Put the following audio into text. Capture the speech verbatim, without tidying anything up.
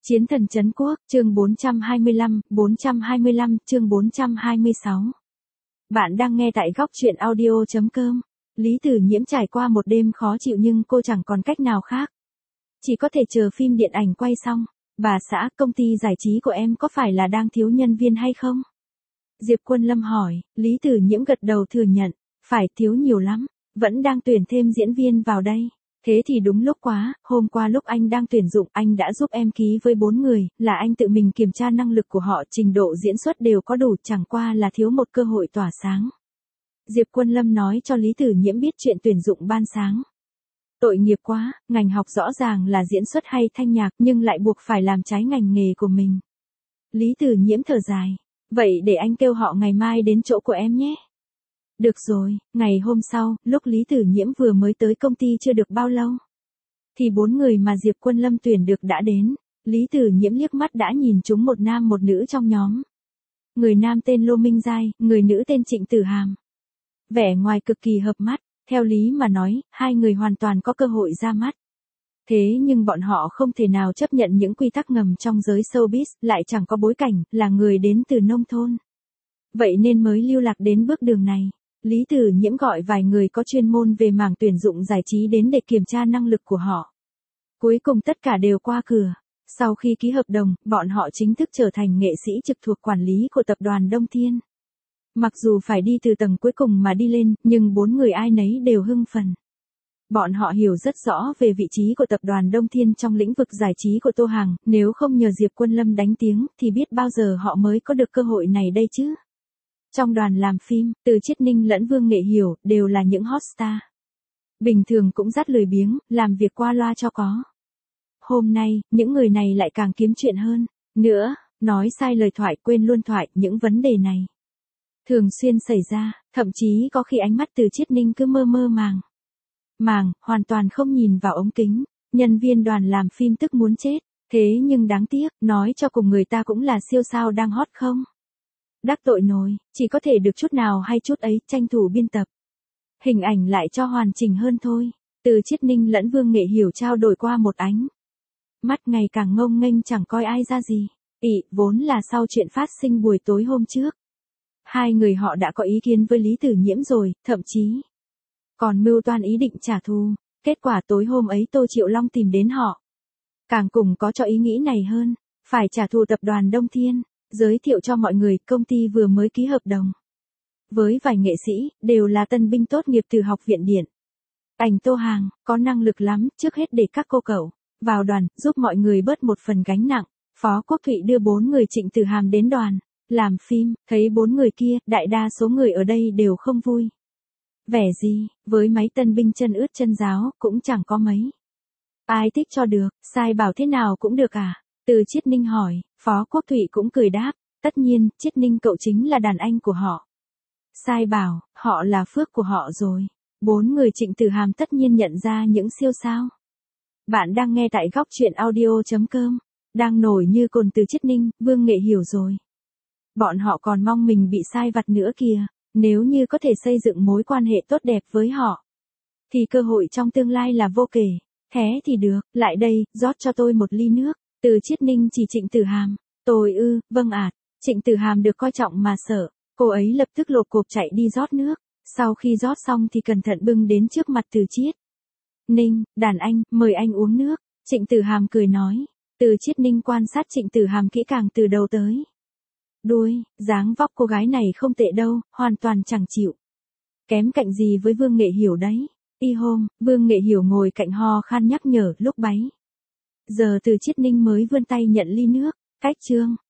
Chiến thần trấn quốc, chương bốn trăm hai mươi lăm, bốn trăm hai mươi lăm, chương bốn trăm hai mươi sáu. Bạn đang nghe tại góc truyện audio chấm com. Lý Tử Nhiễm trải qua một đêm khó chịu nhưng cô chẳng còn cách nào khác. Chỉ có thể chờ phim điện ảnh quay xong. Bà xã, công ty giải trí của em có phải là đang thiếu nhân viên hay không? Diệp Quân Lâm hỏi, Lý Tử Nhiễm gật đầu thừa nhận, phải thiếu nhiều lắm, vẫn đang tuyển thêm diễn viên vào đây. Thế thì đúng lúc quá, hôm qua lúc anh đang tuyển dụng anh đã giúp em ký với bốn người, là anh tự mình kiểm tra năng lực của họ, trình độ diễn xuất đều có đủ, chẳng qua là thiếu một cơ hội tỏa sáng. Diệp Quân Lâm nói cho Lý Tử Nhiễm biết chuyện tuyển dụng ban sáng. Tội nghiệp quá, ngành học rõ ràng là diễn xuất hay thanh nhạc nhưng lại buộc phải làm trái ngành nghề của mình. Lý Tử Nhiễm thở dài, vậy để anh kêu họ ngày mai đến chỗ của em nhé. Được rồi, ngày hôm sau, lúc Lý Tử Nhiễm vừa mới tới công ty chưa được bao lâu, thì bốn người mà Diệp Quân Lâm tuyển được đã đến. Lý Tử Nhiễm liếc mắt đã nhìn chúng một nam một nữ trong nhóm. Người nam tên Lô Minh Giai, người nữ tên Trịnh Tử Hàm. Vẻ ngoài cực kỳ hợp mắt, theo lý mà nói, hai người hoàn toàn có cơ hội ra mắt. Thế nhưng bọn họ không thể nào chấp nhận những quy tắc ngầm trong giới showbiz, lại chẳng có bối cảnh, là người đến từ nông thôn. Vậy nên mới lưu lạc đến bước đường này. Lý Tử Nhiễm gọi vài người có chuyên môn về mảng tuyển dụng giải trí đến để kiểm tra năng lực của họ. Cuối cùng tất cả đều qua cửa. Sau khi ký hợp đồng, bọn họ chính thức trở thành nghệ sĩ trực thuộc quản lý của tập đoàn Đông Thiên. Mặc dù phải đi từ tầng cuối cùng mà đi lên, nhưng bốn người ai nấy đều hưng phấn. Bọn họ hiểu rất rõ về vị trí của tập đoàn Đông Thiên trong lĩnh vực giải trí của Tô Hàng, nếu không nhờ Diệp Quân Lâm đánh tiếng thì biết bao giờ họ mới có được cơ hội này đây chứ. Trong đoàn làm phim, từ Chiết Ninh lẫn Vương Nghệ Hiểu đều là những hot star. Bình thường cũng rất lười biếng, làm việc qua loa cho có. Hôm nay, những người này lại càng kiếm chuyện hơn. Nữa, nói sai lời thoại quên luôn thoại, những vấn đề này thường xuyên xảy ra, thậm chí có khi ánh mắt từ Chiết Ninh cứ mơ mơ màng. Màng, hoàn toàn không nhìn vào ống kính, nhân viên đoàn làm phim tức muốn chết. Thế nhưng đáng tiếc, nói cho cùng người ta cũng là siêu sao đang hot không? Đắc tội nổi, chỉ có thể được chút nào hay chút ấy, tranh thủ biên tập. Hình ảnh lại cho hoàn chỉnh hơn thôi. Từ Chiết Ninh lẫn Vương Nghệ Hiểu trao đổi qua một ánh mắt ngày càng ngông nghênh chẳng coi ai ra gì. Ị, vốn là sau chuyện phát sinh buổi tối hôm trước. Hai người họ đã có ý kiến với Lý Tử Nhiễm rồi, thậm chí còn mưu toan ý định trả thù. Kết quả tối hôm ấy Tô Triệu Long tìm đến họ. Càng cùng có cho ý nghĩ này hơn, phải trả thù tập đoàn Đông Thiên. Giới thiệu cho mọi người, công ty vừa mới ký hợp đồng với vài nghệ sĩ, đều là tân binh tốt nghiệp từ học viện điện ảnh Tô Hàng, có năng lực lắm, trước hết để các cô cậu vào đoàn, giúp mọi người bớt một phần gánh nặng. Phó Quốc Thụy đưa bốn người Trịnh Tử Hàm đến đoàn làm phim, thấy bốn người kia, đại đa số người ở đây đều không vui. Vẻ gì, với mấy tân binh chân ướt chân ráo, cũng chẳng có mấy ai thích cho được, sai bảo thế nào cũng được à? Từ Chiết Ninh hỏi, Phó Quốc Thụy cũng cười đáp, tất nhiên, Chiết Ninh cậu chính là đàn anh của họ. Sai bảo, họ là phước của họ rồi. Bốn người Trịnh Tử Hàm tất nhiên nhận ra những siêu sao. Bạn đang nghe tại góc truyện audio chấm com, đang nổi như cồn từ Chiết Ninh, Vương Nghệ Hiểu rồi. Bọn họ còn mong mình bị sai vặt nữa kìa, nếu như có thể xây dựng mối quan hệ tốt đẹp với họ, thì cơ hội trong tương lai là vô kể. Thế thì được, lại đây, rót cho tôi một ly nước. Từ Chiết Ninh chỉ Trịnh Tử Hàm, tôi ư, vâng ạ. Trịnh Tử Hàm được coi trọng mà sợ, cô ấy lập tức lột cộp chạy đi rót nước, sau khi rót xong thì cẩn thận bưng đến trước mặt Từ Chiết Ninh, đàn anh, mời anh uống nước. Trịnh Tử Hàm cười nói, Từ Chiết Ninh quan sát Trịnh Tử Hàm kỹ càng từ đầu tới đuôi, dáng vóc cô gái này không tệ đâu, hoàn toàn chẳng chịu kém cạnh gì với Vương Nghệ Hiểu đấy. Y hôm, Vương Nghệ Hiểu ngồi cạnh ho khan nhắc nhở lúc bấy giờ Từ Chiết Ninh mới vươn tay nhận ly nước. Cách chương